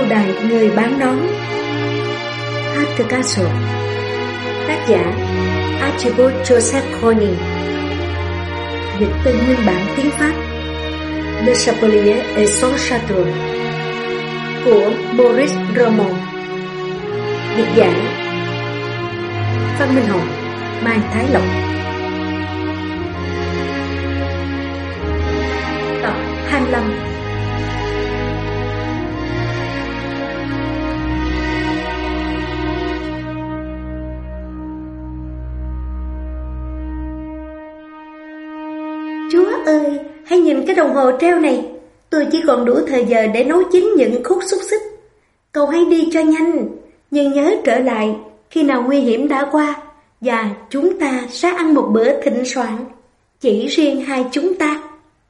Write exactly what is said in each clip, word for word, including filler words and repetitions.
đài người bán nón. At the Castle. Tác giả Archibald Joseph Corning. Dịch từ nguyên bản tiếng Pháp Le Chapelier et son Château của Maurice Roman. Dịch giả Phan Minh Hồng, Mai Thái Lộc. Tập hai mươi lăm. Chúa ơi, hãy nhìn cái đồng hồ treo này. Tôi chỉ còn đủ thời giờ để nấu chín những khúc xúc xích. Cậu hãy đi cho nhanh, nhưng nhớ trở lại khi nào nguy hiểm đã qua, và chúng ta sẽ ăn một bữa thịnh soạn, chỉ riêng hai chúng ta.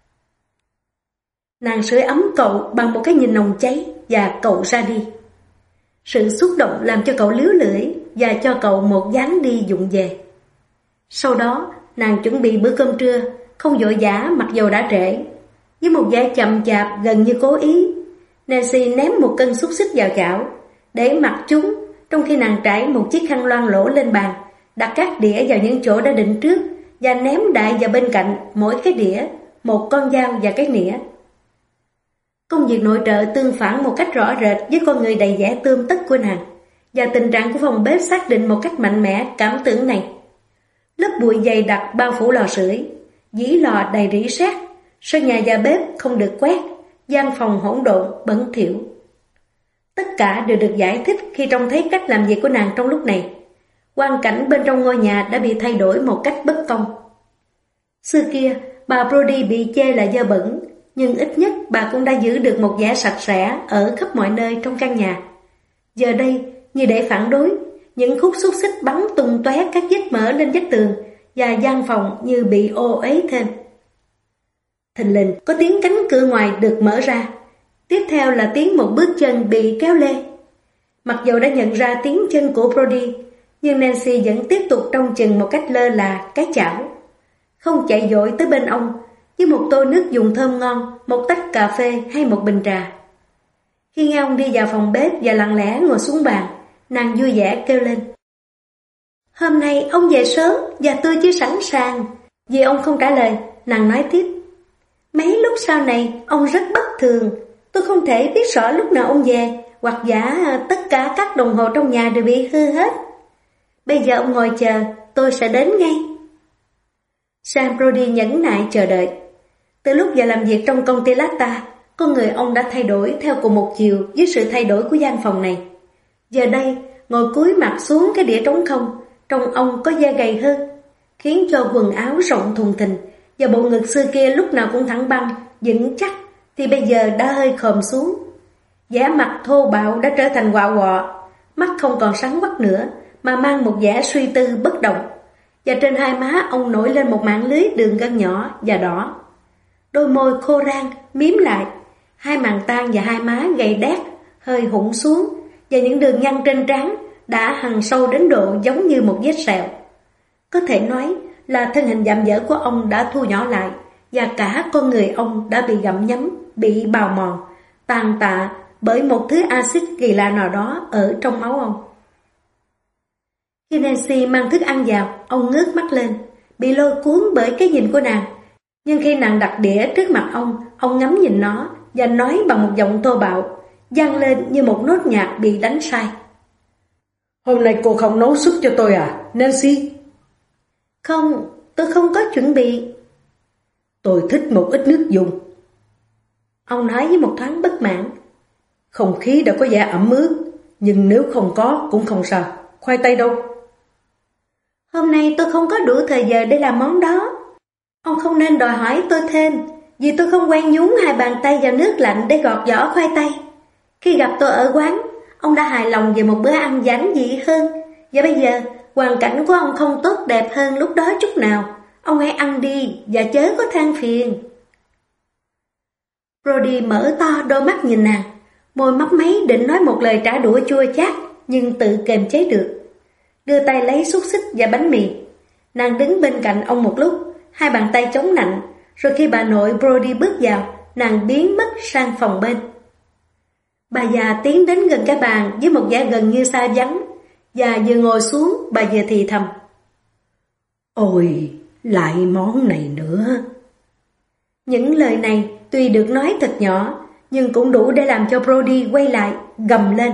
Nàng sưởi ấm cậu bằng một cái nhìn nồng cháy, và cậu ra đi. Sự xúc động làm cho cậu líu lưỡi và cho cậu một dáng đi vụng về. Sau đó, nàng chuẩn bị bữa cơm trưa, không vội vã mặc dầu đã trễ. Với một vẻ chậm chạp gần như cố ý, Nancy ném một cân xúc xích vào chảo, để mặc chúng, trong khi nàng trải một chiếc khăn loang lỗ lên bàn, đặt các đĩa vào những chỗ đã định trước, và ném đại vào bên cạnh mỗi cái đĩa một con dao và cái nĩa. Công việc nội trợ tương phản một cách rõ rệt với con người đầy vẻ tươm tất của nàng, và tình trạng của phòng bếp xác định một cách mạnh mẽ cảm tưởng này. Lớp bụi dày đặc bao phủ lò sưởi, dĩ lò đầy rỉ sét, sân nhà và bếp không được quét, gian phòng hỗn độn bẩn thỉu. Tất cả đều được giải thích khi trông thấy cách làm việc của nàng trong lúc này. Quang cảnh bên trong ngôi nhà đã bị thay đổi một cách bất công. Xưa kia, bà Brodie bị chê là dơ bẩn, nhưng ít nhất bà cũng đã giữ được một vẻ sạch sẽ ở khắp mọi nơi trong căn nhà. Giờ đây, như để phản đối, những khúc xúc xích bắn tung tóe các vết mỡ lên vách tường, và gian phòng như bị ô uế thêm. Thình lình có tiếng cánh cửa ngoài được mở ra. Tiếp theo là tiếng một bước chân bị kéo lê. Mặc dù đã nhận ra tiếng chân của Brodie, nhưng Nancy vẫn tiếp tục trông chừng một cách lơ là cái chảo. Không chạy vội tới bên ông với một tô nước dùng thơm ngon, một tách cà phê hay một bình trà. Khi nghe ông đi vào phòng bếp và lặng lẽ ngồi xuống bàn, nàng vui vẻ kêu lên: "Hôm nay ông về sớm và tôi chưa sẵn sàng." Vì ông không trả lời, nàng nói tiếp: "Mấy lúc sau này ông rất bất thường. Tôi không thể biết rõ lúc nào ông về, hoặc giả tất cả các đồng hồ trong nhà đều bị hư hết. Bây giờ ông ngồi chờ, tôi sẽ đến ngay." Sam Brodie nhẫn nại chờ đợi. Từ lúc vào làm việc trong công ty Latta, con người ông đã thay đổi theo cùng một chiều với sự thay đổi của gian phòng này. Giờ đây, ngồi cúi mặt xuống cái đĩa trống không, trông ông có da gầy hơn, khiến cho quần áo rộng thùng thình và bộ ngực xưa kia lúc nào cũng thẳng băng, vững chắc, thì bây giờ đã hơi khòm xuống. Vẻ mặt thô bạo đã trở thành quạ quọ, mắt không còn sáng quắc nữa, mà mang một vẻ suy tư bất động, và trên hai má ông nổi lên một mảng lưới đường gân nhỏ và đỏ. Đôi môi khô rang, mím lại, hai màng tan và hai má gầy đét, hơi hụn xuống, và những đường nhăn trên trán đã hằn sâu đến độ giống như một vết sẹo. Có thể nói là thân hình dạm dở của ông đã thu nhỏ lại, và cả con người ông đã bị gặm nhấm, bị bào mòn, tàn tạ bởi một thứ axit kỳ lạ nào đó ở trong máu ông. Khi Nancy mang thức ăn vào, ông ngước mắt lên, bị lôi cuốn bởi cái nhìn của nàng. Nhưng khi nàng đặt đĩa trước mặt ông, ông ngắm nhìn nó và nói bằng một giọng thô bạo, vang lên như một nốt nhạc bị đánh sai: "Hôm nay cô không nấu súp cho tôi à, Nancy?" "Không, tôi không có chuẩn bị." "Tôi thích một ít nước dùng." Ông nói với một thoáng bất mãn. "Không khí đã có vẻ ẩm ướt, nhưng nếu không có cũng không sao. Khoai tây đâu?" "Hôm nay tôi không có đủ thời giờ để làm món đó." "Ông không nên đòi hỏi tôi thêm, vì tôi không quen nhúng hai bàn tay vào nước lạnh để gọt vỏ khoai tây. Khi gặp tôi ở quán, ông đã hài lòng về một bữa ăn giản dị hơn, và bây giờ hoàn cảnh của ông không tốt đẹp hơn lúc đó chút nào. Ông hãy ăn đi và chớ có than phiền." Brodie mở to đôi mắt nhìn nàng, môi mấp máy định nói một lời trả đũa chua chát, nhưng tự kềm chế được. Đưa tay lấy xúc xích và bánh mì. Nàng đứng bên cạnh ông một lúc, hai bàn tay chống nạnh, rồi khi bà nội Brodie bước vào, nàng biến mất sang phòng bên. Bà già tiến đến gần cái bàn với một vẻ gần như xa vắng, và vừa ngồi xuống bà vừa thì thầm. Ôi, lại món này nữa. Những lời này tuy được nói thật nhỏ, nhưng cũng đủ để làm cho Brody quay lại, gầm lên.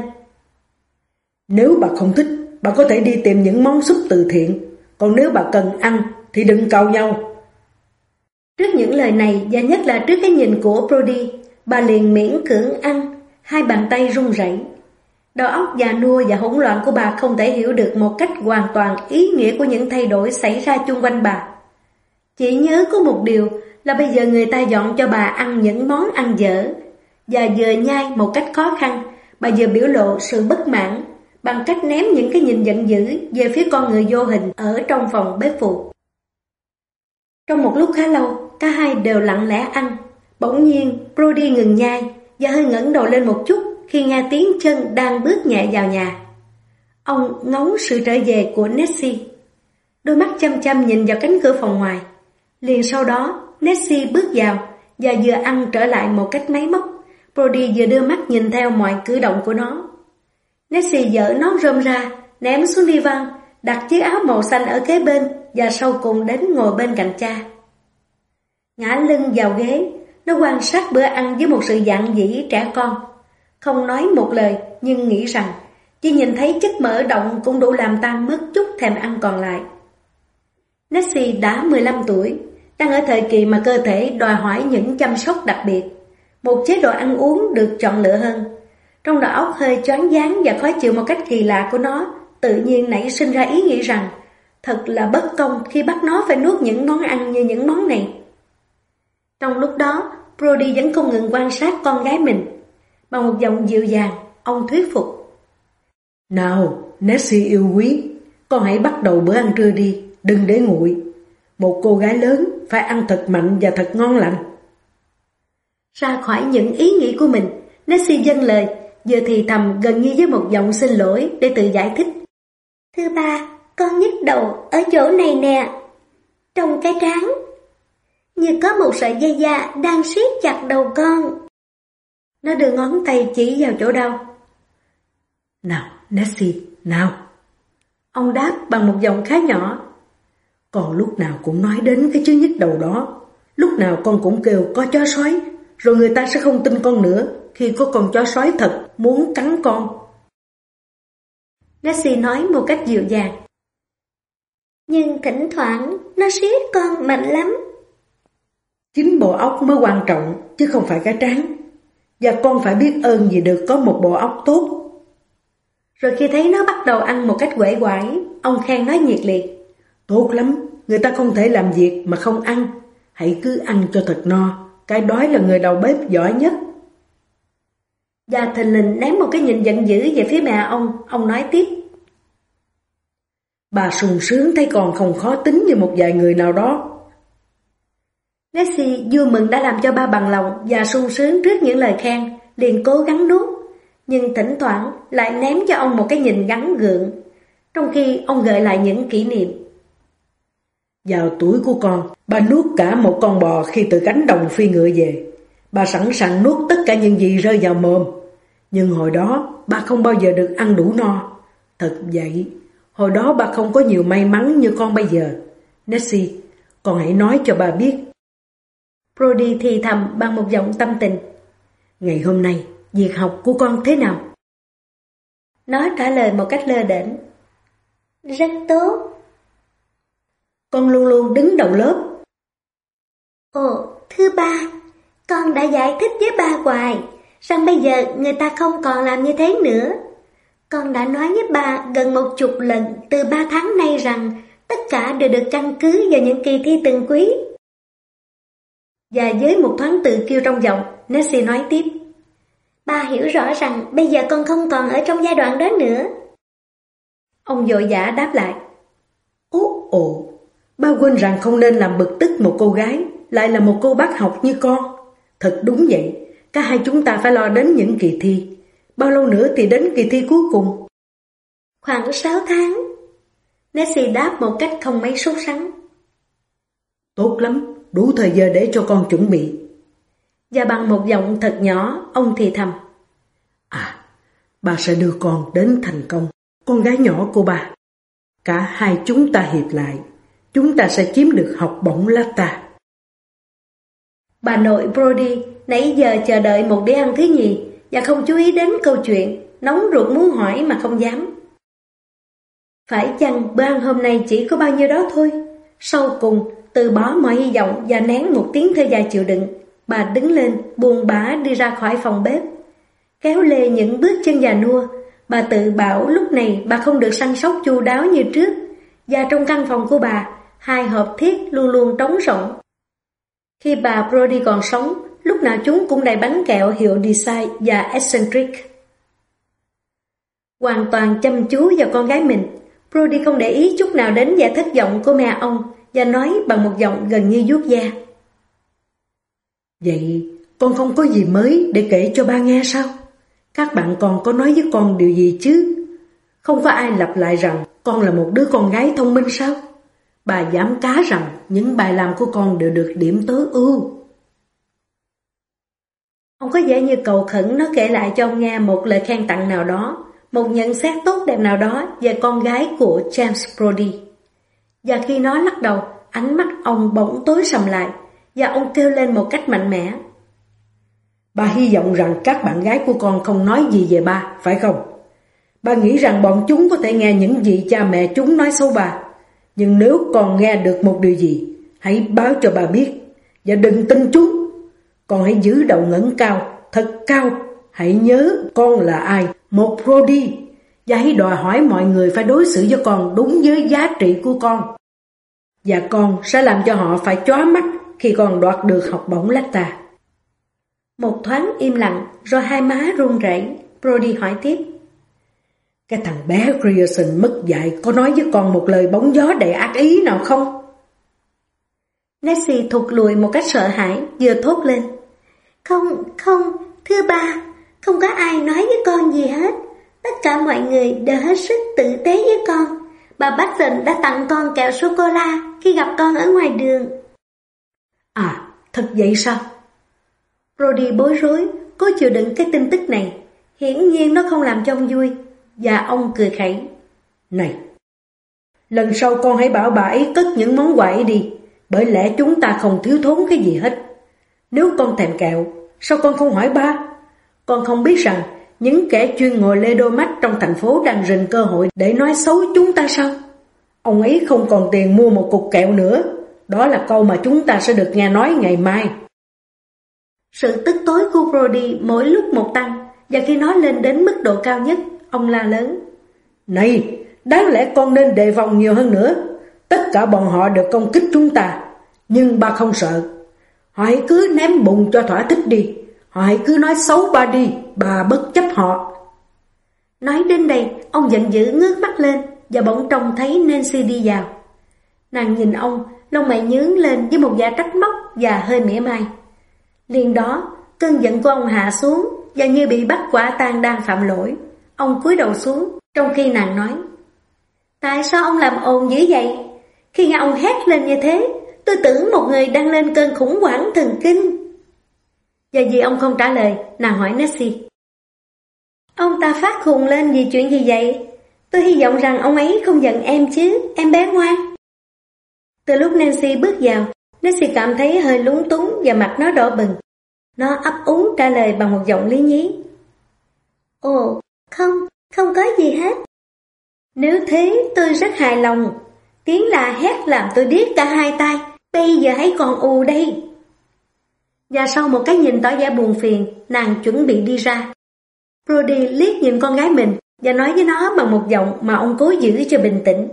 Nếu bà không thích, bà có thể đi tìm những món súp từ thiện, còn nếu bà cần ăn thì đừng cau nhau. Trước những lời này, và nhất là trước cái nhìn của Brody, bà liền miễn cưỡng ăn, hai bàn tay run rẩy. Đầu óc già nua và hỗn loạn của bà không thể hiểu được một cách hoàn toàn ý nghĩa của những thay đổi xảy ra chung quanh bà. Chỉ nhớ có một điều là bây giờ người ta dọn cho bà ăn những món ăn dở, và vừa nhai một cách khó khăn, bà vừa biểu lộ sự bất mãn bằng cách ném những cái nhìn giận dữ về phía con người vô hình ở trong phòng bếp phụ. Trong một lúc khá lâu, cả hai đều lặng lẽ ăn. Bỗng nhiên, Brody ngừng nhai và hơi ngẩng đầu lên một chút khi nghe tiếng chân đang bước nhẹ vào nhà. Ông ngóng sự trở về của Nessie. Đôi mắt chăm chăm nhìn vào cánh cửa phòng ngoài. Liền sau đó, Nessie bước vào và vừa ăn trở lại một cách máy móc. Brody vừa đưa mắt nhìn theo mọi cử động của nó. Nessie dỡ nón rơm ra, ném xuống đi văn, đặt chiếc áo màu xanh ở kế bên và sau cùng đến ngồi bên cạnh cha. Ngã lưng vào ghế, nó quan sát bữa ăn với một sự dạn dĩ trẻ con. Không nói một lời nhưng nghĩ rằng chỉ nhìn thấy chất mỡ động cũng đủ làm tan mất chút thèm ăn còn lại. Nessie đã mười lăm tuổi, đang ở thời kỳ mà cơ thể đòi hỏi những chăm sóc đặc biệt, một chế độ ăn uống được chọn lựa hơn. Trong đầu óc hơi choáng váng và khó chịu một cách kỳ lạ của nó, tự nhiên nảy sinh ra ý nghĩ rằng thật là bất công khi bắt nó phải nuốt những món ăn như những món này. Trong lúc đó, Brody vẫn không ngừng quan sát con gái mình. Bằng một giọng dịu dàng, ông thuyết phục. Nào, Nessie yêu quý, con hãy bắt đầu bữa ăn trưa đi, đừng để nguội. Một cô gái lớn phải ăn thật mạnh và thật ngon lành. Ra khỏi những ý nghĩ của mình, Nessie dâng lời, vừa thì thầm gần như với một giọng xin lỗi để tự giải thích. Thưa ba, con nhức đầu ở chỗ này nè, trong cái trán. Như có một sợi dây da đang siết chặt đầu con. Nó đưa ngón tay chỉ vào chỗ đau. Nào, Nessie, nào. Ông đáp bằng một giọng khá nhỏ. Con lúc nào cũng nói đến cái chứng nhức đầu đó. Lúc nào con cũng kêu có chó sói, rồi người ta sẽ không tin con nữa khi có con chó sói thật muốn cắn con. Nessie nói một cách dịu dàng. Nhưng thỉnh thoảng nó siết con mạnh lắm. Chính bộ óc mới quan trọng, chứ không phải cái trán. Và con phải biết ơn vì được có một bộ óc tốt. Rồi khi thấy nó bắt đầu ăn một cách uể oải, ông khen nói nhiệt liệt. Tốt lắm, người ta không thể làm việc mà không ăn. Hãy cứ ăn cho thật no, cái đói là người đầu bếp giỏi nhất. Và thình lình ném một cái nhìn giận dữ về phía mẹ ông, ông nói tiếp. Bà sung sướng thấy còn không khó tính như một vài người nào đó. Nessie vui mừng đã làm cho ba bằng lòng và sung sướng trước những lời khen, liền cố gắng nuốt, nhưng thỉnh thoảng lại ném cho ông một cái nhìn gắn gượng, trong khi ông gợi lại những kỷ niệm. Vào tuổi của con, bà nuốt cả một con bò khi từ cánh đồng phi ngựa về. Bà sẵn sàng nuốt tất cả những gì rơi vào mồm. Nhưng hồi đó, bà không bao giờ được ăn đủ no. Thật vậy, hồi đó bà không có nhiều may mắn như con bây giờ. Nessie, con hãy nói cho bà biết. Brody thì thầm bằng một giọng tâm tình. Ngày hôm nay, việc học của con thế nào? Nó trả lời một cách lơ đễnh. Rất tốt. Con luôn luôn đứng đầu lớp. Ồ, thưa ba, con đã giải thích với ba hoài rằng bây giờ người ta không còn làm như thế nữa. Con đã nói với ba gần một chục lần từ ba tháng nay rằng tất cả đều được căn cứ vào những kỳ thi từng quý. Và với một thoáng tự kiêu trong giọng, Nessie nói tiếp. Ba hiểu rõ rằng bây giờ con không còn ở trong giai đoạn đó nữa. Ông vội vã đáp lại. Ố ồ, ba quên rằng không nên làm bực tức một cô gái, lại là một cô bác học như con. Thật đúng vậy, cả hai chúng ta phải lo đến những kỳ thi. Bao lâu nữa thì đến kỳ thi cuối cùng? Khoảng sáu tháng. Nessie đáp một cách không mấy sốt sắng. Tốt lắm, đủ thời giờ để cho con chuẩn bị. Và bằng một giọng thật nhỏ, ông thì thầm. À, bà sẽ đưa con đến thành công, con gái nhỏ của bà. Cả hai chúng ta hiệp lại, chúng ta sẽ chiếm được học bổng Latta. Bà nội Brody nãy giờ chờ đợi một đĩa ăn thứ nhì và không chú ý đến câu chuyện, nóng ruột muốn hỏi mà không dám. Phải chăng bữa ăn hôm nay chỉ có bao nhiêu đó thôi? Sau cùng, từ bỏ mọi hy vọng và nén một tiếng thở dài chịu đựng, bà đứng lên, buồn bã đi ra khỏi phòng bếp. Kéo lê những bước chân già nua, bà tự bảo lúc này bà không được săn sóc chu đáo như trước, và trong căn phòng của bà, hai hộp thiết luôn luôn trống rỗng. Khi bà Brody còn sống, lúc nào chúng cũng đầy bánh kẹo hiệu Design và Eccentric. Hoàn toàn chăm chú vào con gái mình, Brody không để ý chút nào đến vẻ thất vọng của mẹ ông và nói bằng một giọng gần như vuốt da. Vậy con không có gì mới để kể cho ba nghe sao? Các bạn còn có nói với con điều gì chứ? Không có ai lặp lại rằng con là một đứa con gái thông minh sao? Bà dám cá rằng những bài làm của con đều được điểm tối ưu. Ông có vẻ như cầu khẩn nó kể lại cho ông nghe một lời khen tặng nào đó, một nhận xét tốt đẹp nào đó về con gái của James Brody. Và khi nó lắc đầu, ánh mắt ông bỗng tối sầm lại, và ông kêu lên một cách mạnh mẽ. Bà hy vọng rằng các bạn gái của con không nói gì về ba, phải không? Bà nghĩ rằng bọn chúng có thể nghe những gì cha mẹ chúng nói xấu bà. Nhưng nếu con nghe được một điều gì, hãy báo cho bà biết, và đừng tin chúng. Con hãy giữ đầu ngẩng cao, thật cao. Hãy nhớ con là ai, một Brody, và hãy đòi hỏi mọi người phải đối xử với con đúng với giá trị của con. Và con sẽ làm cho họ phải chóa mắt khi con đoạt được học bổng Latta. Một thoáng im lặng, rồi hai má run rẩy. Brody hỏi tiếp. Cái thằng bé Grierson mất dạy có nói với con một lời bóng gió đầy ác ý nào không? Nancy thụt lùi một cách sợ hãi, vừa thốt lên. Không, không, thưa ba, không có ai nói với con gì hết. Tất cả mọi người đều hết sức tử tế với con. Bà Barton đã tặng con kẹo sô-cô-la khi gặp con ở ngoài đường. À, thật vậy sao? Brody bối rối, cố chịu đựng cái tin tức này. Hiển nhiên nó không làm cho ông vui, và ông cười khẩy. Này, lần sau con hãy bảo bà ấy cất những món quà ấy đi, bởi lẽ chúng ta không thiếu thốn cái gì hết. Nếu con thèm kẹo, sao con không hỏi ba? Con không biết rằng những kẻ chuyên ngồi lê đôi mắt trong thành phố đang rình cơ hội để nói xấu chúng ta sao? Ông ấy không còn tiền mua một cục kẹo nữa. Đó là câu mà chúng ta sẽ được nghe nói ngày mai. Sự tức tối của Brody mỗi lúc một tăng, và khi nó lên đến mức độ cao nhất, ông la lớn. Này, đáng lẽ con nên đề phòng nhiều hơn nữa. Tất cả bọn họ đều công kích chúng ta, nhưng ba không sợ. Họ hãy cứ ném bùn cho thỏa thích đi. Họ hãy cứ nói xấu ba đi, bà bất chấp họ. Nói đến đây, ông giận dữ ngước mắt lên, và bỗng trông thấy Nancy đi vào. Nàng nhìn ông, lông mày nhướng lên với một vẻ trách móc và hơi mỉa mai. Liền đó, cơn giận của ông hạ xuống, và như bị bắt quả tang đang phạm lỗi. Ông cúi đầu xuống, trong khi nàng nói. Tại sao ông làm ồn dữ vậy? Khi nghe ông hét lên như thế, tôi tưởng một người đang lên cơn khủng hoảng thần kinh. Và vì ông không trả lời, nàng hỏi Nancy. Ông ta phát khùng lên vì chuyện gì vậy? Tôi hy vọng rằng ông ấy không giận em chứ, em bé ngoan. Từ lúc Nancy bước vào, Nancy cảm thấy hơi lúng túng và mặt nó đỏ bừng. Nó ấp úng trả lời bằng một giọng lý nhí. Ồ, không, không có gì hết. Nếu thế tôi rất hài lòng. Tiếng la hét làm tôi điếc cả hai tai, bây giờ hãy còn ù đây. Và sau một cái nhìn tỏ vẻ buồn phiền, nàng chuẩn bị đi ra. Brody liếc nhìn con gái mình và nói với nó bằng một giọng mà ông cố giữ cho bình tĩnh.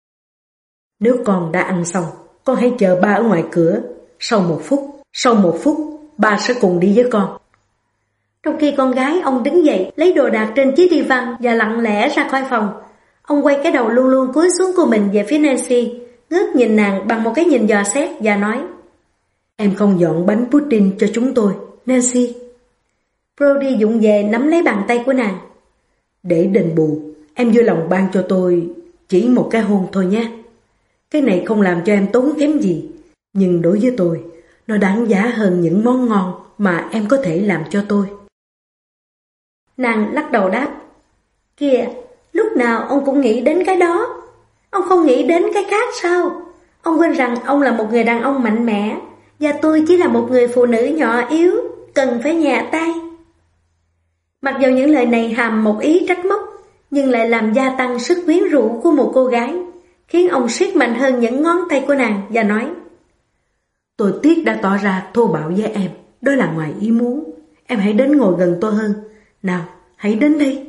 Nếu con đã ăn xong, con hãy chờ ba ở ngoài cửa. Sau một phút, sau một phút, ba sẽ cùng đi với con. Trong khi con gái ông đứng dậy, lấy đồ đạc trên chiếc đi văn và lặng lẽ ra khỏi phòng. Ông quay cái đầu luôn luôn cúi xuống của mình về phía Nancy, ngước nhìn nàng bằng một cái nhìn dò xét và nói. Em không dọn bánh pudding cho chúng tôi, Nancy. Brody vụng về nắm lấy bàn tay của nàng. Để đền bù, em vui lòng ban cho tôi chỉ một cái hôn thôi nhé. Cái này không làm cho em tốn kém gì, nhưng đối với tôi, nó đáng giá hơn những món ngon mà em có thể làm cho tôi. Nàng lắc đầu đáp, kìa, lúc nào ông cũng nghĩ đến cái đó. Ông không nghĩ đến cái khác sao? Ông quên rằng ông là một người đàn ông mạnh mẽ, và tôi chỉ là một người phụ nữ nhỏ yếu, cần phải nhẹ tay. Mặc dù những lời này hàm một ý trách móc, nhưng lại làm gia tăng sức quyến rũ của một cô gái, khiến ông siết mạnh hơn những ngón tay của nàng và nói, tôi tiếc đã tỏ ra thô bạo với em, đó là ngoài ý muốn. Em hãy đến ngồi gần tôi hơn. Nào, hãy đến đây.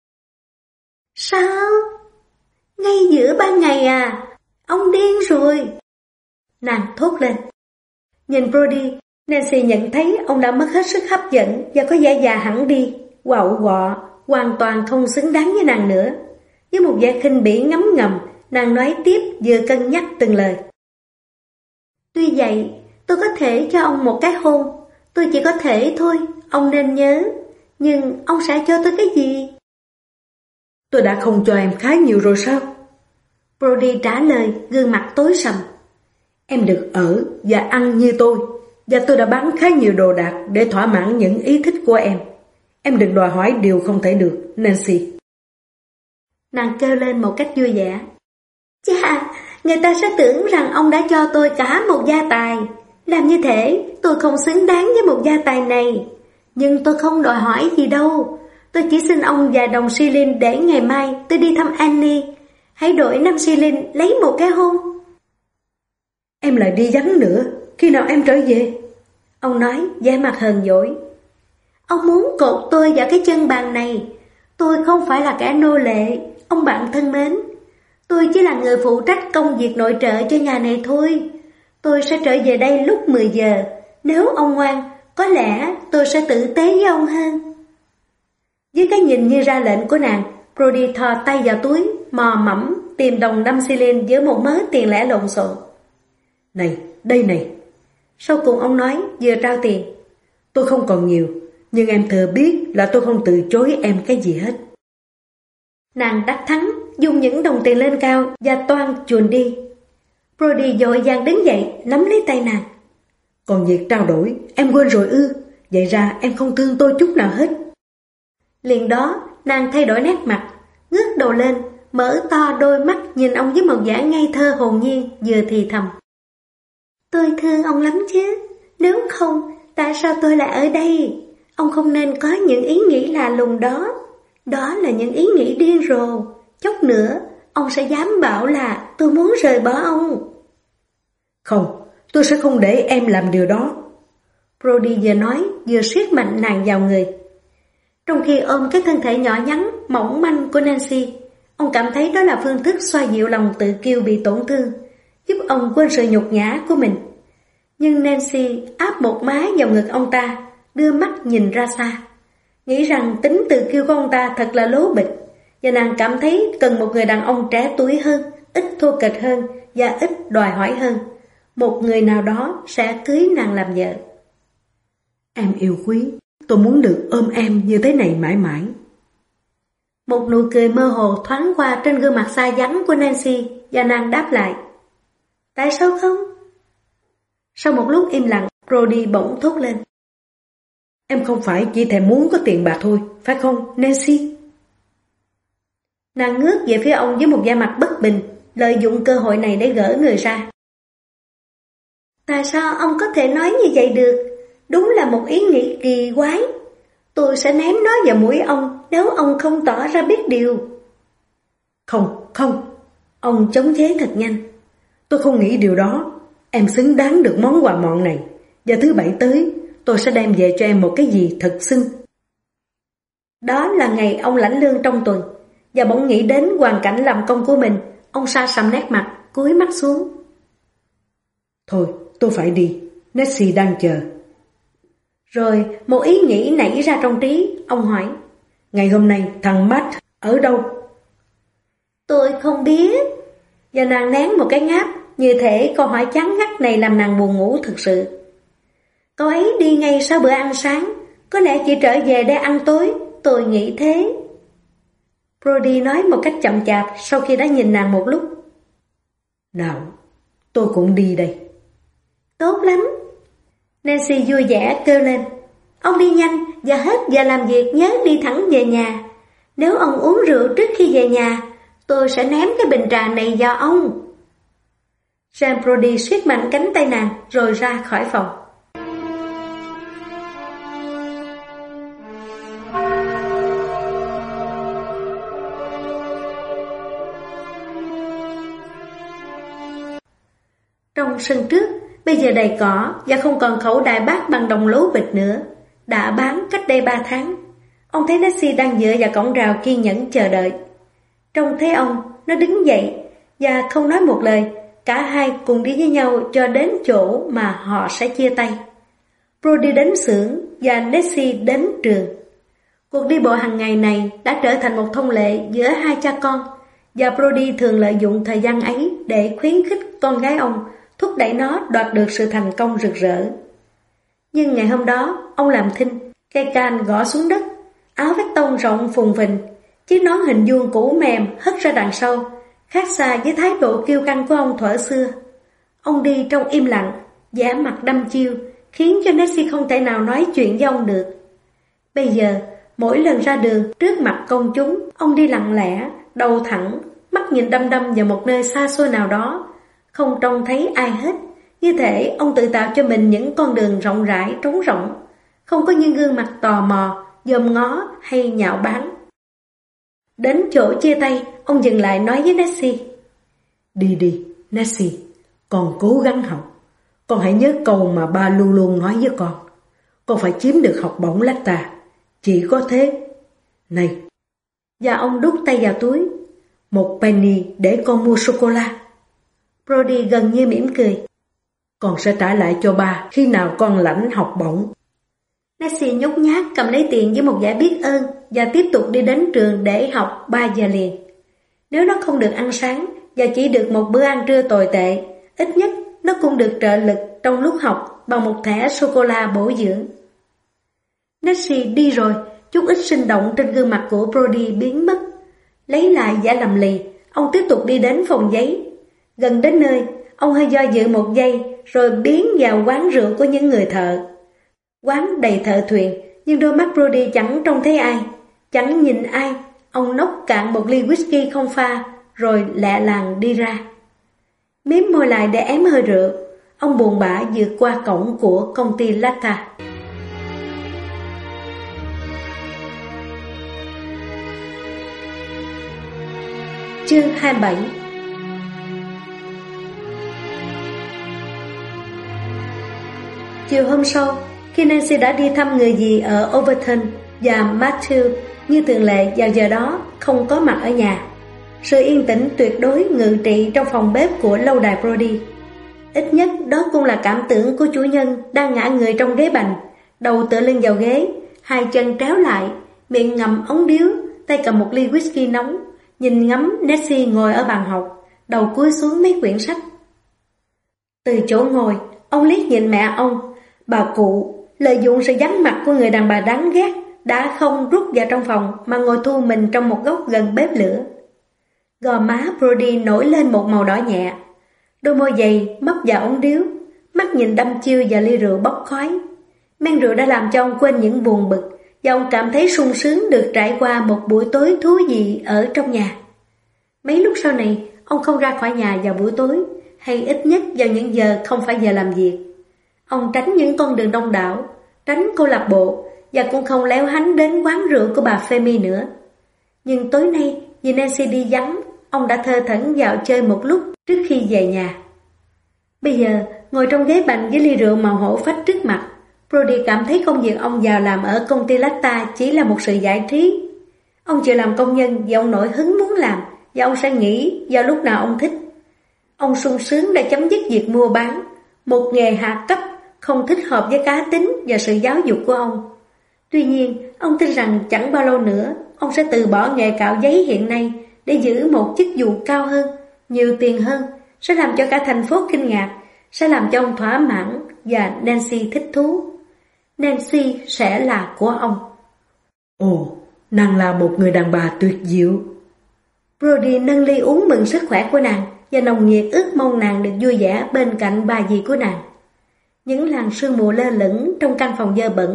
Sao? Ngay giữa ban ngày à? Ông điên rồi. Nàng thốt lên. Nhìn Brody, Nancy nhận thấy ông đã mất hết sức hấp dẫn và có vẻ già hẳn đi, quạo quọ, hoàn toàn không xứng đáng với nàng nữa. Với một vẻ khinh bỉ ngấm ngầm, nàng nói tiếp vừa cân nhắc từng lời. Tuy vậy, tôi có thể cho ông một cái hôn. Tôi chỉ có thể thôi, ông nên nhớ. Nhưng ông sẽ cho tôi cái gì? Tôi đã không cho em khá nhiều rồi sao? Brody trả lời, gương mặt tối sầm. Em được ở và ăn như tôi, và tôi đã bán khá nhiều đồ đạc để thỏa mãn những ý thích của em. Em đừng đòi hỏi điều không thể được, Nancy. Nàng kêu lên một cách vui vẻ. Chà, người ta sẽ tưởng rằng ông đã cho tôi cả một gia tài. Làm như thế, tôi không xứng đáng với một gia tài này. Nhưng tôi không đòi hỏi gì đâu. Tôi chỉ xin ông vài đồng xi lin để ngày mai tôi đi thăm Annie. Hãy đổi năm xi lin lấy một cái hôn. Em lại đi vắng nữa, khi nào em trở về? Ông nói vẻ mặt hờn dỗi. Ông muốn cột tôi vào cái chân bàn này. Tôi không phải là kẻ nô lệ, ông bạn thân mến. Tôi chỉ là người phụ trách công việc nội trợ cho nhà này thôi. Tôi sẽ trở về đây lúc mười giờ. Nếu ông ngoan, có lẽ tôi sẽ tử tế với ông hơn. Với cái nhìn như ra lệnh của nàng, Brody thò tay vào túi, mò mẫm tìm đồng năm xi lin giữa một mớ tiền lẻ lộn xộn. Này, đây này. Sau cùng ông nói vừa trao tiền. Tôi không còn nhiều, nhưng em thừa biết là tôi không từ chối em cái gì hết. Nàng đắc thắng, dùng những đồng tiền lên cao và toan chuồn đi. Brody vội vàng đứng dậy, nắm lấy tay nàng. Còn việc trao đổi, em quên rồi ư? Vậy ra em không thương tôi chút nào hết. Liền đó, nàng thay đổi nét mặt, ngước đầu lên, mở to đôi mắt nhìn ông với một vẻ ngây thơ hồn nhiên, vừa thì thầm. Tôi thương ông lắm chứ, nếu không, tại sao tôi lại ở đây? Ông không nên có những ý nghĩ lạ lùng đó. Đó là những ý nghĩ điên rồ. Chốc nữa, ông sẽ dám bảo là tôi muốn rời bỏ ông. Không, tôi sẽ không để em làm điều đó. Brody vừa nói, vừa siết mạnh nàng vào người. Trong khi ôm cái thân thể nhỏ nhắn, mỏng manh của Nancy, ông cảm thấy đó là phương thức xoa dịu lòng tự kiêu bị tổn thương, giúp ông quên sự nhục nhã của mình. Nhưng Nancy áp một má vào ngực ông ta, đưa mắt nhìn ra xa, nghĩ rằng tính tự kiêu của ông ta thật là lố bịch, và nàng cảm thấy cần một người đàn ông trẻ tuổi hơn, ít thô kệch hơn và ít đòi hỏi hơn. Một người nào đó sẽ cưới nàng làm vợ. Em yêu quý, tôi muốn được ôm em như thế này mãi mãi. Một nụ cười mơ hồ thoáng qua trên gương mặt xa vắng của Nancy, và nàng đáp lại. Tại sao không? Sau một lúc im lặng, Brody bỗng thốt lên. Em không phải chỉ thèm muốn có tiền bạc thôi, phải không, Nancy? Nàng ngước về phía ông với một vẻ mặt bất bình, lợi dụng cơ hội này để gỡ người ra. Tại sao ông có thể nói như vậy được? Đúng là một ý nghĩ kỳ quái. Tôi sẽ ném nó vào mũi ông nếu ông không tỏ ra biết điều. Không, không. Ông chống chế thật nhanh. Tôi không nghĩ điều đó. Em xứng đáng được món quà mọn này. Và thứ bảy tới, tôi sẽ đem về cho em một cái gì thật xinh. Đó là ngày ông lãnh lương trong tuần, và bỗng nghĩ đến hoàn cảnh làm công của mình. Ông sa sầm nét mặt, cúi mắt xuống. Thôi, tôi phải đi. Nancy đang chờ. Rồi một ý nghĩ nảy ra trong trí. Ông hỏi. Ngày hôm nay thằng Matt ở đâu? Tôi không biết. Và nàng nén một cái ngáp, như thể câu hỏi chán ngắt này làm nàng buồn ngủ thực sự. Cậu ấy đi ngay sau bữa ăn sáng, có lẽ chỉ trở về để ăn tối. Tôi nghĩ thế. Brody nói một cách chậm chạp sau khi đã nhìn nàng một lúc. Nào, tôi cũng đi đây. Tốt lắm. Nancy vui vẻ kêu lên. Ông đi nhanh và hết giờ làm việc nhớ đi thẳng về nhà. Nếu ông uống rượu trước khi về nhà, tôi sẽ ném cái bình trà này vào ông. Sam Brody siết mạnh cánh tay nàng rồi ra khỏi phòng. Trong sân trước, bây giờ đầy cỏ và không còn khẩu đại bác bằng đồng lúa bịch nữa, đã bán cách đây ba tháng. Ông thấy Nancy đang dựa vào cổng rào kiên nhẫn chờ đợi. Trông thấy ông, nó đứng dậy và không nói một lời, cả hai cùng đi với nhau cho đến chỗ mà họ sẽ chia tay. Brody đến xưởng và Nancy đến trường. Cuộc đi bộ hàng ngày này đã trở thành một thông lệ giữa hai cha con, và Brody thường lợi dụng thời gian ấy để khuyến khích con gái ông, thúc đẩy nó đoạt được sự thành công rực rỡ. Nhưng ngày hôm đó, ông làm thinh, cây can gõ xuống đất, áo vest tông rộng phùng phình, chiếc nón hình vuông cũ mềm hất ra đằng sau, khác xa với thái độ kiêu căng của ông thuở xưa. Ông đi trong im lặng, vẻ mặt đăm chiêu, khiến cho Nancy không thể nào nói chuyện với ông được. Bây giờ, mỗi lần ra đường trước mặt công chúng, ông đi lặng lẽ, đầu thẳng, mắt nhìn đăm đăm vào một nơi xa xôi nào đó, không trông thấy ai hết. Như thể ông tự tạo cho mình những con đường rộng rãi, trống rỗng, không có những gương mặt tò mò, dòm ngó hay nhạo báng. Đến chỗ chia tay, ông dừng lại nói với Nancy: Đi đi, Nancy, con cố gắng học. Con hãy nhớ câu mà ba luôn luôn nói với con. Con phải chiếm được học bổng Lacta. Chỉ có thế. Này. Và ông đút tay vào túi. Một penny để con mua sô-cô-la. Brody gần như mỉm cười. Con sẽ trả lại cho ba khi nào con lãnh học bổng. Nancy nhút nhát cầm lấy tiền với một vẻ biết ơn và tiếp tục đi đến trường để học ba giờ liền. Nếu nó không được ăn sáng và chỉ được một bữa ăn trưa tồi tệ, ít nhất nó cũng được trợ lực trong lúc học bằng một thẻ sô-cô-la bổ dưỡng. Nancy đi rồi, chút ít sinh động trên gương mặt của Brody biến mất. Lấy lại vẻ lầm lì, ông tiếp tục đi đến phòng giấy. Gần đến nơi, ông hơi do dự một giây rồi biến vào quán rượu của những người thợ. Quán đầy thợ thuyền, nhưng đôi mắt Brody chẳng trông thấy ai, chẳng nhìn ai. Ông nốc cạn một ly whisky không pha, rồi lẹ làng đi ra. Miếm môi lại để ém hơi rượu, ông buồn bã vượt qua cổng của công ty Lacta. Chương hai mươi bảy. Chiều hôm sau, khi Nancy đã đi thăm người dì ở Overton và Matthew như thường lệ vào giờ đó không có mặt ở nhà, sự yên tĩnh tuyệt đối ngự trị trong phòng bếp của lâu đài Brody. Ít nhất đó cũng là cảm tưởng của chủ nhân đang ngã người trong ghế bành, đầu tựa lưng vào ghế, hai chân tréo lại, miệng ngậm ống điếu, tay cầm một ly whisky nóng, nhìn ngắm Nancy ngồi ở bàn học, đầu cúi xuống mấy quyển sách. Từ chỗ ngồi, ông liếc nhìn mẹ ông, bà cụ, lợi dụng sự vắng mặt của người đàn bà đáng ghét, đã không rút vào trong phòng mà ngồi thu mình trong một góc gần bếp lửa. Gò má Brody nổi lên một màu đỏ nhẹ, đôi môi dày mấp vào ống điếu, mắt nhìn đăm chiêu vào ly rượu bốc khói. Men rượu đã làm cho ông quên những buồn bực, và ông cảm thấy sung sướng được trải qua một buổi tối thú vị ở trong nhà. Mấy lúc sau này, ông không ra khỏi nhà vào buổi tối, hay ít nhất vào những giờ không phải giờ làm việc. Ông tránh những con đường đông đảo, tránh câu lạc bộ, và cũng không léo hánh đến quán rượu của bà Femi nữa. Nhưng tối nay, vì Nancy đi vắng, ông đã thơ thẩn dạo chơi một lúc trước khi về nhà. Bây giờ, ngồi trong ghế bành với ly rượu màu hổ phách trước mặt, Brody cảm thấy công việc ông vào làm ở công ty Lacta chỉ là một sự giải trí. Ông chịu làm công nhân vì ông nổi hứng muốn làm, và ông sẽ nghỉ vào lúc nào ông thích. Ông sung sướng đã chấm dứt việc mua bán, một nghề hạ cấp không thích hợp với cá tính và sự giáo dục của ông. Tuy nhiên, ông tin rằng chẳng bao lâu nữa, ông sẽ từ bỏ nghề cạo giấy hiện nay để giữ một chức vụ cao hơn, nhiều tiền hơn, sẽ làm cho cả thành phố kinh ngạc, sẽ làm cho ông thỏa mãn và Nancy thích thú. Nancy sẽ là của ông. Ồ, nàng là một người đàn bà tuyệt diệu. Brody nâng ly uống mừng sức khỏe của nàng và nồng nhiệt ước mong nàng được vui vẻ bên cạnh bà dì của nàng. Những làn sương mù lơ lửng trong căn phòng dơ bẩn,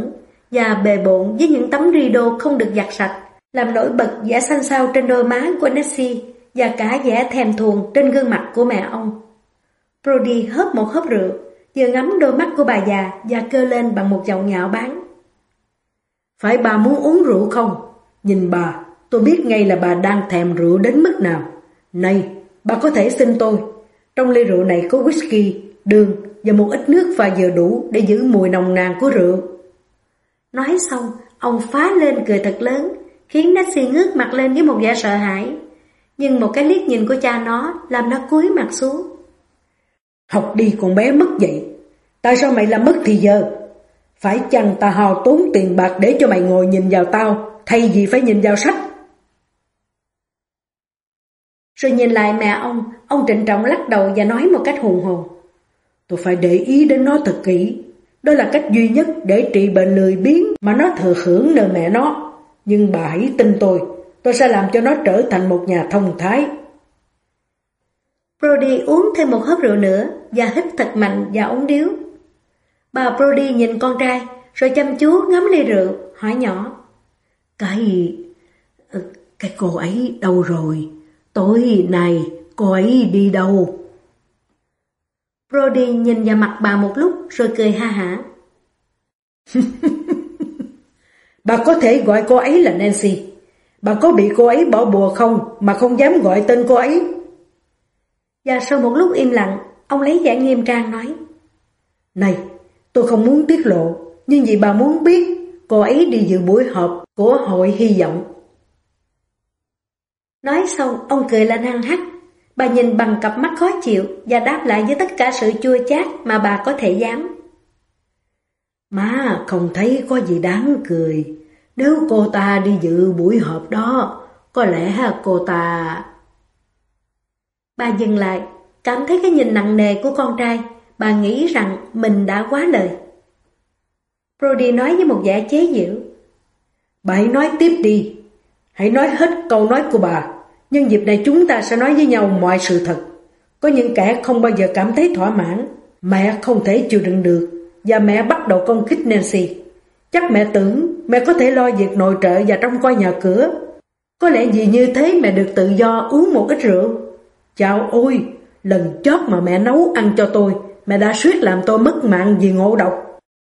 và bề bộn với những tấm rideau không được giặt sạch, làm nổi bật vẻ xanh xao trên đôi má của Nancy và cả vẻ thèm thuồng trên gương mặt của mẹ ông. Brody hớp một hớp rượu, vừa ngắm đôi mắt của bà già và kêu lên bằng một giọng nhạo báng. Phải bà muốn uống rượu không? Nhìn bà, tôi biết ngay là bà đang thèm rượu đến mức nào. Này, bà có thể xin tôi. Trong ly rượu này có whisky, đường và một ít nước pha vừa đủ để giữ mùi nồng nàn của rượu. Nói xong, ông phá lên cười thật lớn, khiến Nancy ngước mặt lên với một vẻ sợ hãi. Nhưng một cái liếc nhìn của cha nó làm nó cúi mặt xuống. Học đi con bé mất dậy. Tại sao mày làm mất thì giờ? Phải chăng ta hao tốn tiền bạc để cho mày ngồi nhìn vào tao, thay vì phải nhìn vào sách? Rồi nhìn lại mẹ ông, ông trịnh trọng lắc đầu và nói một cách hùng hồn. Tôi phải để ý đến nó thật kỹ. Đó là cách duy nhất để trị bệnh lười biếng mà nó thừa hưởng nơi mẹ nó. Nhưng bà hãy tin tôi, tôi sẽ làm cho nó trở thành một nhà thông thái. Brody uống thêm một hớp rượu nữa và hít thật mạnh vào ống điếu. Bà Brody nhìn con trai, rồi chăm chú ngắm ly rượu, hỏi nhỏ. Cái... cái cô ấy đâu rồi? Tối nay cô ấy đi đâu? Brody nhìn vào mặt bà một lúc rồi cười ha hả. Bà có thể gọi cô ấy là Nancy. Bà có bị cô ấy bỏ bùa không mà không dám gọi tên cô ấy? Và sau một lúc im lặng, ông lấy vẻ nghiêm trang nói. Này, tôi không muốn tiết lộ, nhưng vì bà muốn biết, cô ấy đi dự buổi họp của Hội Hy vọng. Nói xong, ông cười lên hăng hắc. Bà nhìn bằng cặp mắt khó chịu và đáp lại với tất cả sự chua chát mà bà có thể dám. Má không thấy có gì đáng cười. Nếu cô ta đi dự buổi họp đó, có lẽ cô ta... Bà dừng lại, cảm thấy cái nhìn nặng nề của con trai. Bà nghĩ rằng mình đã quá lời. Brody nói với một vẻ chế giễu. Bà hãy nói tiếp đi. Hãy nói hết câu nói của bà. Nhưng dịp này chúng ta sẽ nói với nhau mọi sự thật. Có những kẻ không bao giờ cảm thấy thỏa mãn. Mẹ không thể chịu đựng được. Và mẹ bắt đầu công kích Nancy. Chắc mẹ tưởng mẹ có thể lo việc nội trợ và trông coi nhà cửa. Có lẽ vì như thế mẹ được tự do uống một ít rượu. Chao ôi, lần chót mà mẹ nấu ăn cho tôi, mẹ đã suýt làm tôi mất mạng vì ngộ độc.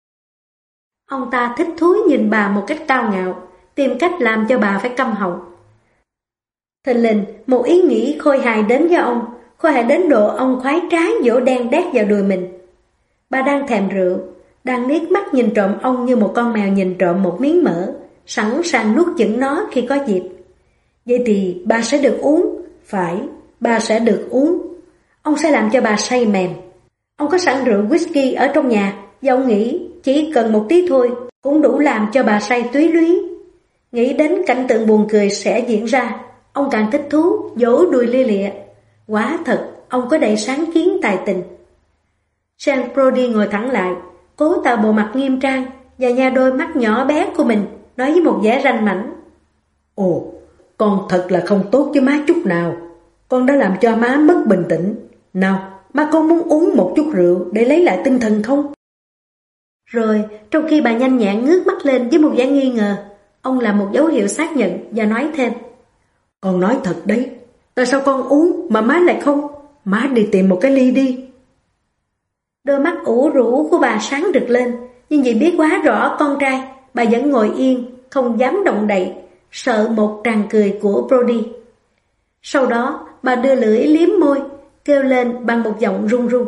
Ông ta thích thú nhìn bà một cách cao ngạo, tìm cách làm cho bà phải câm họng. Thình lình, một ý nghĩ khôi hài đến với ông, khôi hài đến độ ông khoái trái vỗ đen đét vào đùi mình. Bà đang thèm rượu, đang liếc mắt nhìn trộm ông như một con mèo nhìn trộm một miếng mỡ, sẵn sàng nuốt chửng nó khi có dịp. Vậy thì bà sẽ được uống, phải, bà sẽ được uống. Ông sẽ làm cho bà say mềm. Ông có sẵn rượu whisky ở trong nhà, và ông nghĩ chỉ cần một tí thôi cũng đủ làm cho bà say túy lúy. Nghĩ đến cảnh tượng buồn cười sẽ diễn ra, ông càng thích thú, vỗ đùi lia lịa. Quả thật, ông có đầy sáng kiến tài tình. Sean Brody ngồi thẳng lại, cố tạo bộ mặt nghiêm trang và nha đôi mắt nhỏ bé của mình, nói với một vẻ ranh mãnh. Ồ, con thật là không tốt với má chút nào. Con đã làm cho má mất bình tĩnh. Nào, má con muốn uống một chút rượu để lấy lại tinh thần không? Rồi, trong khi bà nhanh nhẹn ngước mắt lên với một vẻ nghi ngờ, ông làm một dấu hiệu xác nhận và nói thêm. Con nói thật đấy, tại sao con uống mà má lại không? Má đi tìm một cái ly đi. Đôi mắt ủ rũ của bà sáng rực lên, nhưng vì biết quá rõ con trai, bà vẫn ngồi yên, không dám động đậy, sợ một tràng cười của Brody. Sau đó, bà đưa lưỡi liếm môi, kêu lên bằng một giọng run run.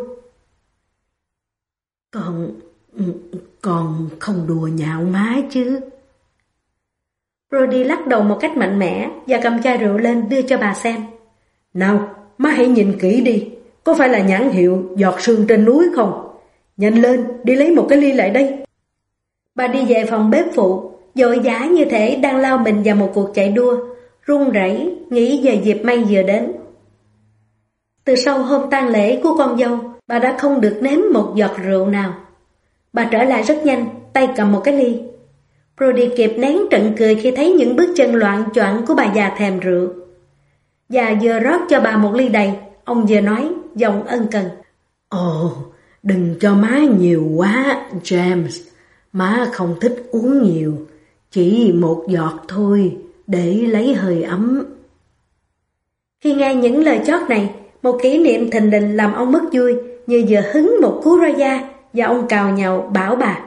Con... con không đùa nhạo má chứ? Brody lắc đầu một cách mạnh mẽ và cầm chai rượu lên đưa cho bà xem. Nào, má hãy nhìn kỹ đi. Có phải là nhãn hiệu giọt sương trên núi không? Nhanh lên, đi lấy một cái ly lại đây. Bà đi về phòng bếp phụ, vội vã như thể đang lao mình vào một cuộc chạy đua, run rẩy nghĩ về dịp may vừa đến. Từ sau hôm tang lễ của con dâu, bà đã không được nếm một giọt rượu nào. Bà trở lại rất nhanh, tay cầm một cái ly. Brody kịp nén trận cười khi thấy những bước chân loạn choạng của bà già thèm rượu. Và vừa rót cho bà một ly đầy, ông vừa nói, giọng ân cần. Ồ, đừng cho má nhiều quá, James. má không thích uống nhiều, chỉ một giọt thôi, để lấy hơi ấm. Khi nghe những lời chót này, một kỷ niệm thình lình làm ông mất vui, như vừa hứng một cú roi da, và ông cào nhào bảo bà.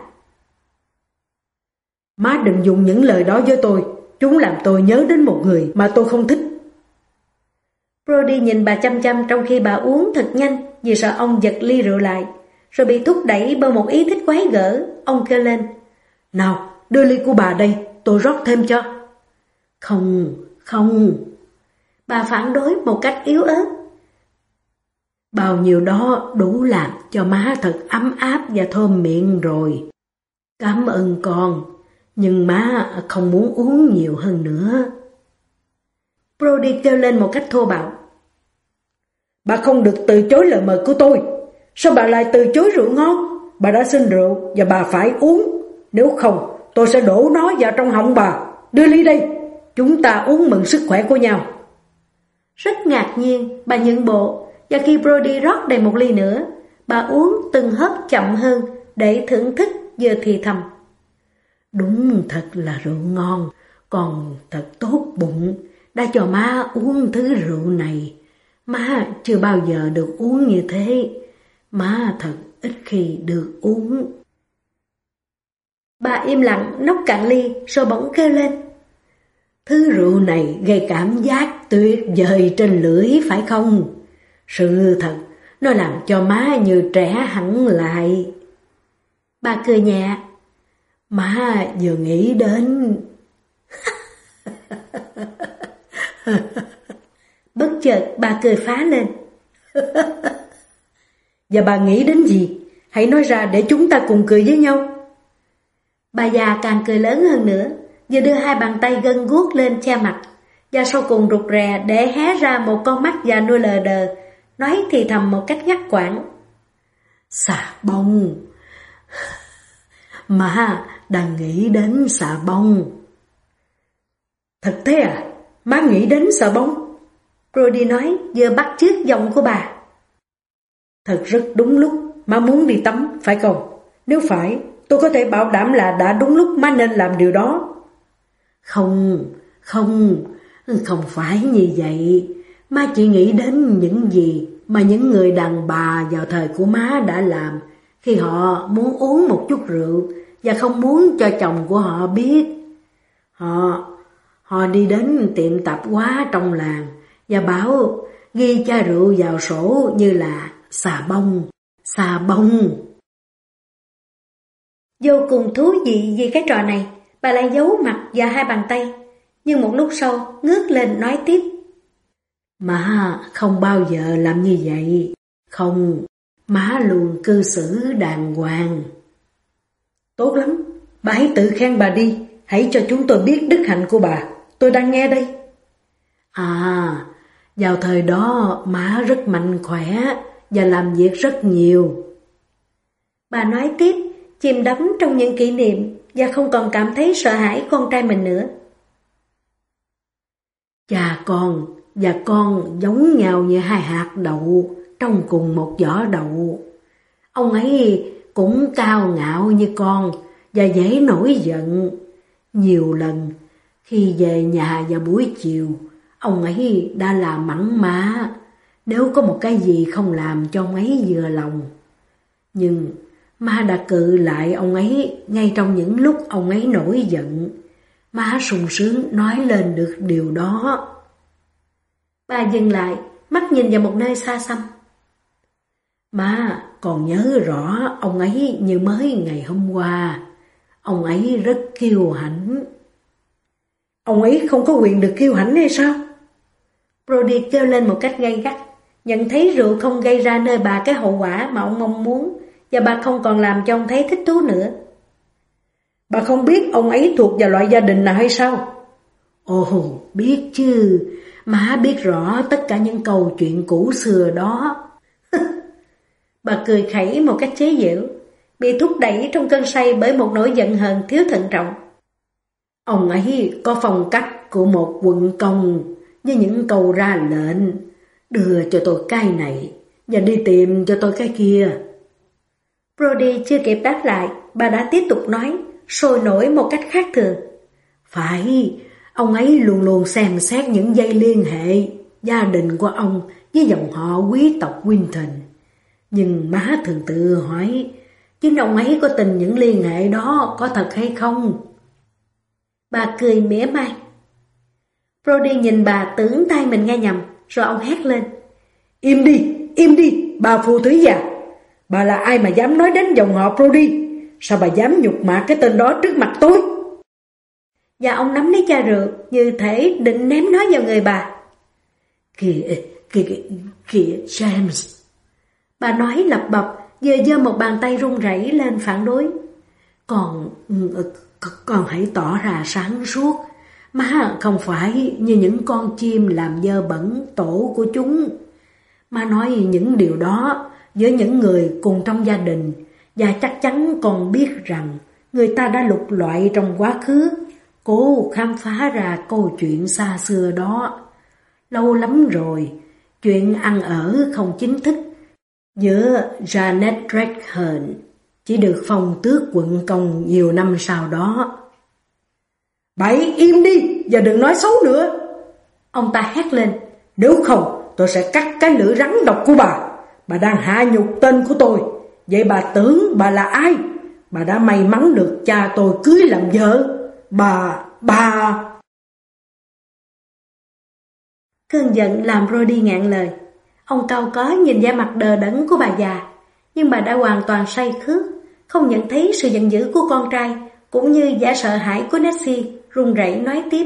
Má đừng dùng những lời đó với tôi, chúng làm tôi nhớ đến một người mà tôi không thích. Brody nhìn bà chăm chăm trong khi bà uống thật nhanh vì sợ ông giật ly rượu lại, rồi bị thúc đẩy bởi một ý thích quái gở. Ông kêu lên, nào, đưa ly của bà đây, tôi rót thêm cho. Không, không. Bà phản đối một cách yếu ớt. Bao nhiêu đó đủ làm cho má thật ấm áp và thơm miệng rồi. Cảm ơn con, nhưng má không muốn uống nhiều hơn nữa. Brody kêu lên một cách thô bạo. Bà không được từ chối lời mời của tôi. Sao bà lại từ chối rượu ngon? Bà đã xin rượu và bà phải uống. Nếu không, tôi sẽ đổ nó vào trong họng bà. Đưa ly đây, chúng ta uống mừng sức khỏe của nhau. Rất ngạc nhiên, bà nhượng bộ, và khi Brody rót đầy một ly nữa, bà uống từng hớp chậm hơn để thưởng thức vừa thì thầm. Đúng thật là rượu ngon, còn thật tốt bụng, đã cho má uống thứ rượu này. Má chưa bao giờ được uống như thế, má thật ít khi được uống. Bà im lặng nốc cạn ly rồi bỗng kêu lên. Thứ rượu này gây cảm giác tuyệt vời trên lưỡi phải không? Sự thật, nó làm cho má như trẻ hẳn lại. Bà cười nhẹ. Má vừa nghĩ đến... Bất chợt bà cười phá lên. Và bà nghĩ đến gì? Hãy nói ra để chúng ta cùng cười với nhau. Bà già càng cười lớn hơn nữa, vừa đưa hai bàn tay gân guốc lên che mặt, và sau cùng rụt rè để hé ra một con mắt già nuôi lờ đờ, nói thì thầm một cách ngắt quãng. Xà bông. Má đang nghĩ đến xà bông. Thật thế à? Má nghĩ đến xà bông? Brody nói vừa bắt chước giọng của bà. Thật rất đúng lúc má muốn đi tắm, phải không? Nếu phải, tôi có thể bảo đảm là đã đúng lúc má nên làm điều đó. Không, không, không phải như vậy. Má chỉ nghĩ đến những gì mà những người đàn bà vào thời của má đã làm khi họ muốn uống một chút rượu và không muốn cho chồng của họ biết. Họ, họ đi đến tiệm tạp hóa trong làng và bảo ghi chai rượu vào sổ như là xà bông, xà bông. Vô cùng thú vị vì cái trò này, bà lại giấu mặt và hai bàn tay, nhưng một lúc sau ngước lên nói tiếp. Má không bao giờ làm như vậy, không, má luôn cư xử đàng hoàng. Tốt lắm, bà hãy tự khen bà đi, hãy cho chúng tôi biết đức hạnh của bà, tôi đang nghe đây. À, vào thời đó má rất mạnh khỏe và làm việc rất nhiều. Bà nói tiếp, chìm đắm trong những kỷ niệm và không còn cảm thấy sợ hãi con trai mình nữa. Cha con và con giống nhau như hai hạt đậu trong cùng một vỏ đậu. Ông ấy cũng cao ngạo như con và dễ nổi giận. Nhiều lần khi về nhà vào buổi chiều, ông ấy đã làm mặn má nếu có một cái gì không làm cho ông ấy vừa lòng. Nhưng má đã cự lại ông ấy ngay trong những lúc ông ấy nổi giận. Má sung sướng nói lên được điều đó. Bà dừng lại, mắt nhìn vào một nơi xa xăm. Má còn nhớ rõ ông ấy như mới ngày hôm qua. Ông ấy rất kiêu hãnh. Ông ấy không có quyền được kiêu hãnh hay sao? Brody kêu lên một cách gay gắt, nhận thấy rượu không gây ra nơi bà cái hậu quả mà ông mong muốn, và bà không còn làm cho ông thấy thích thú nữa. Bà không biết ông ấy thuộc vào loại gia đình nào hay sao? Ồ, biết chứ. Má biết rõ tất cả những câu chuyện cũ xưa đó. Bà cười khẩy một cách chế giễu, bị thúc đẩy trong cơn say bởi một nỗi giận hờn thiếu thận trọng. Ông ấy có phong cách của một quân công với những câu ra lệnh, đưa cho tôi cái này và đi tìm cho tôi cái kia. Brody chưa kịp đáp lại, bà đã tiếp tục nói, sôi nổi một cách khác thường. Phải, ông ấy luôn luôn xem xét những dây liên hệ gia đình của ông với dòng họ quý tộc Winton. Nhưng má thường tự hỏi, chính ông ấy có tin những liên hệ đó có thật hay không? Bà cười mỉa mai. Brody nhìn bà tưởng tay mình nghe nhầm, rồi ông hét lên. Im đi, im đi, bà phù thủy già. Bà là ai mà dám nói đến dòng họ Brody? Sao bà dám nhục mạ cái tên đó trước mặt tôi? Và ông nắm lấy chai rượu như thể định ném nó vào người bà. Kìa, kìa, kìa James. Bà nói lập bập, vừa giơ một bàn tay run rẩy lên phản đối. Con, con hãy tỏ ra sáng suốt. Má không phải như những con chim làm dơ bẩn tổ của chúng. Má nói những điều đó với những người cùng trong gia đình, và chắc chắn con biết rằng người ta đã lục lọi trong quá khứ, cố khám phá ra câu chuyện xa xưa đó. Lâu lắm rồi, chuyện ăn ở không chính thức giữa Janet Dreghern chỉ được phong tước quận công nhiều năm sau đó. Bậy, im đi, và đừng nói xấu nữa. Ông ta hét lên. Nếu không, tôi sẽ cắt cái lưỡi rắn độc của bà. Bà đang hạ nhục tên của tôi. Vậy bà tưởng bà là ai? Bà đã may mắn được cha tôi cưới làm vợ. Bà, bà... Cơn giận làm Brody ngạn lời. Ông cau có nhìn da mặt đờ đẫn của bà già, nhưng bà đã hoàn toàn say khướt, không nhận thấy sự giận dữ của con trai, cũng như vẻ sợ hãi của Nessie, run rẩy nói tiếp.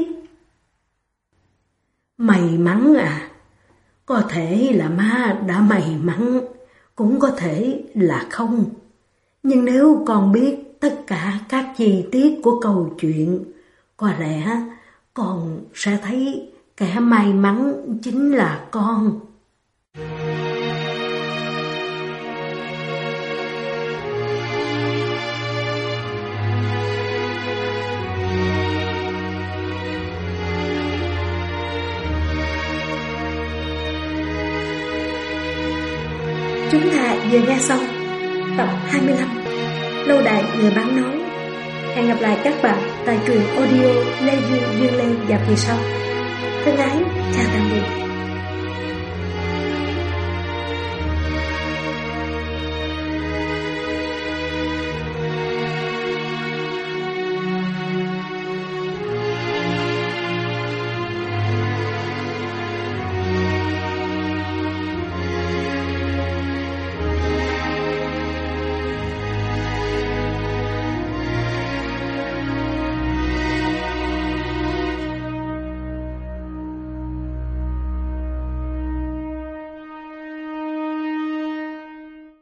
May mắn à? Có thể là má đã may mắn, cũng có thể là không. Nhưng nếu con biết tất cả các chi tiết của câu chuyện, có lẽ con sẽ thấy kẻ may mắn chính là con. Chúng ta vừa nghe xong tập hai mươi lăm Lâu đài người bán nói. Hẹn gặp lại các bạn tại truyện audio Lê Duy Dương Lê và kỳ sau. Thân ái, chào tạm biệt.